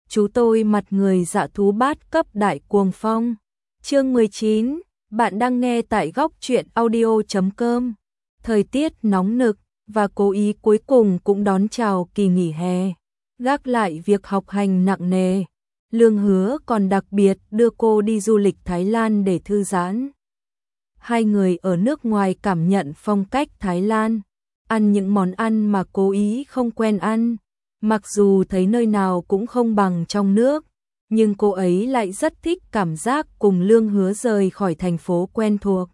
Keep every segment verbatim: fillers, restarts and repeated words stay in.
chú tôi mặt người dạ thú bát cấp đại cuồng phong. Chương mười chín, bạn đang nghe tại góc truyện audio chấm com. Thời tiết nóng nực và Cố Ý cuối cùng cũng đón chào kỳ nghỉ hè, gác lại việc học hành nặng nề. Lương Hứa còn đặc biệt đưa cô đi du lịch Thái Lan để thư giãn. Hai người ở nước ngoài cảm nhận phong cách Thái Lan, ăn những món ăn mà Cố Ý không quen ăn. Mặc dù thấy nơi nào cũng không bằng trong nước, nhưng cô ấy lại rất thích cảm giác cùng Lương Hứa rời khỏi thành phố quen thuộc.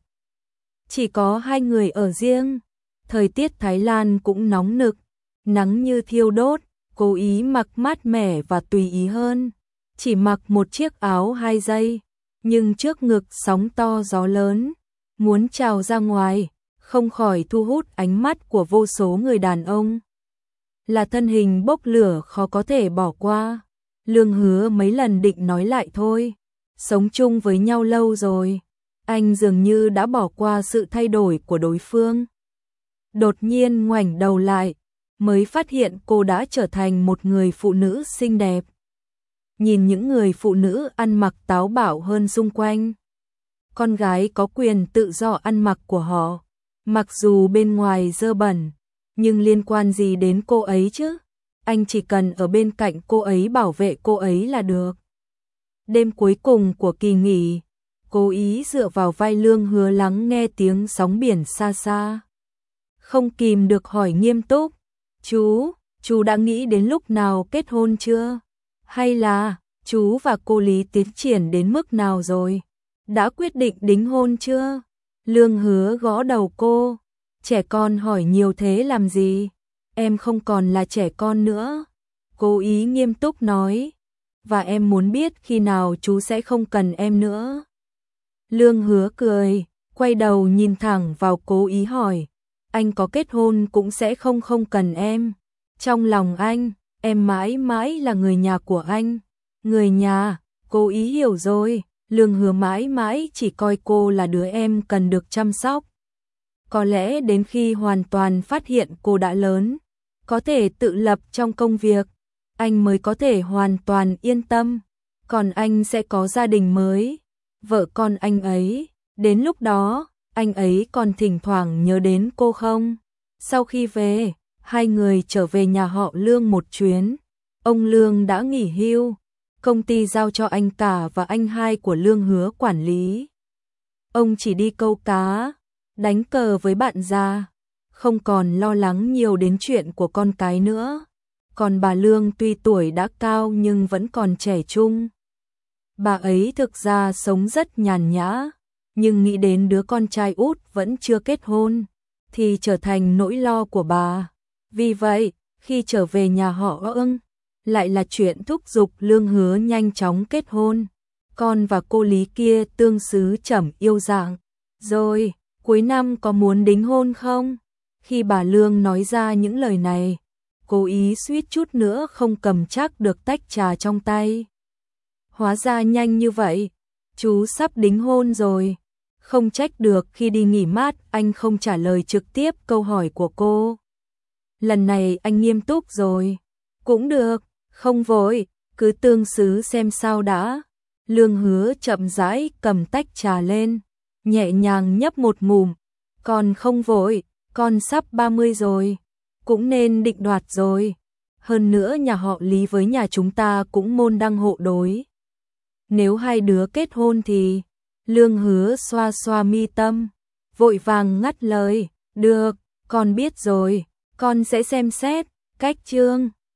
Chỉ có hai người ở riêng, thời tiết Thái Lan cũng nóng nực, nắng như thiêu đốt, Cố Ý mặc mát mẻ và tùy ý hơn. Chỉ mặc một chiếc áo hai dây, nhưng trước ngực sóng to gió lớn, muốn trào ra ngoài, không khỏi thu hút ánh mắt của vô số người đàn ông. Là thân hình bốc lửa khó có thể bỏ qua. Lương Hứa mấy lần định nói lại thôi, sống chung với nhau lâu rồi, anh dường như đã bỏ qua sự thay đổi của đối phương. Đột nhiên ngoảnh đầu lại, mới phát hiện cô đã trở thành một người phụ nữ xinh đẹp. Nhìn những người phụ nữ ăn mặc táo bạo hơn xung quanh. Con gái có quyền tự do ăn mặc của họ, mặc dù bên ngoài dơ bẩn, nhưng liên quan gì đến cô ấy chứ? Anh chỉ cần ở bên cạnh cô ấy bảo vệ cô ấy là được. Đêm cuối cùng của kỳ nghỉ, Cố Ý dựa vào vai Lương Hứa lắng nghe tiếng sóng biển xa xa. Không kìm được hỏi nghiêm túc, chú, chú đã nghĩ đến lúc nào kết hôn chưa? Hay là, chú và cô Lý tiến triển đến mức nào rồi? Đã quyết định đính hôn chưa? Lương Hứa gõ đầu cô, trẻ con hỏi nhiều thế làm gì? Em không còn là trẻ con nữa. Cố Ý nghiêm túc nói, và em muốn biết khi nào chú sẽ không cần em nữa. Lương Hứa cười, quay đầu nhìn thẳng vào Cố Ý hỏi, anh có kết hôn cũng sẽ không không cần em. Trong lòng anh, em mãi mãi là người nhà của anh. Người nhà, Cố Ý hiểu rồi, Lương Hứa mãi mãi chỉ coi cô là đứa em cần được chăm sóc. Có lẽ đến khi hoàn toàn phát hiện cô đã lớn, có thể tự lập trong công việc, anh mới có thể hoàn toàn yên tâm. Còn anh sẽ có gia đình mới, vợ con anh ấy, đến lúc đó, anh ấy còn thỉnh thoảng nhớ đến cô không? Sau khi về, hai người trở về nhà họ Lương một chuyến. Ông Lương đã nghỉ hưu, công ty giao cho anh cả và anh hai của Lương Hứa quản lý. Ông chỉ đi câu cá, đánh cờ với bạn già, không còn lo lắng nhiều đến chuyện của con cái nữa. Còn bà Lương tuy tuổi đã cao nhưng vẫn còn trẻ trung. Bà ấy thực ra sống rất nhàn nhã, nhưng nghĩ đến đứa con trai út vẫn chưa kết hôn, thì trở thành nỗi lo của bà. Vì vậy, khi trở về nhà họ Ưng, lại là chuyện thúc giục Lương Hứa nhanh chóng kết hôn. Con và cô Lý kia tương xứ chẩm yêu dạng. Rồi, cuối năm có muốn đính hôn không? Khi bà Lương nói ra những lời này, Cố Ý suýt chút nữa không cầm chắc được tách trà trong tay. Hóa ra nhanh như vậy, chú sắp đính hôn rồi. Không trách được khi đi nghỉ mát anh không trả lời trực tiếp câu hỏi của cô. Lần này anh nghiêm túc rồi. Cũng được, không vội, cứ tương xứ xem sao đã. Lương Hứa chậm rãi cầm tách trà lên, nhẹ nhàng nhấp một ngụm. Còn không vội, con sắp ba mươi rồi, cũng nên định đoạt rồi. Hơn nữa nhà họ Lý với nhà chúng ta cũng môn đăng hộ đối. Nếu hai đứa kết hôn thì... Lương Hứa xoa xoa mi tâm, vội vàng ngắt lời, được, con biết rồi, con sẽ xem xét. Cách chương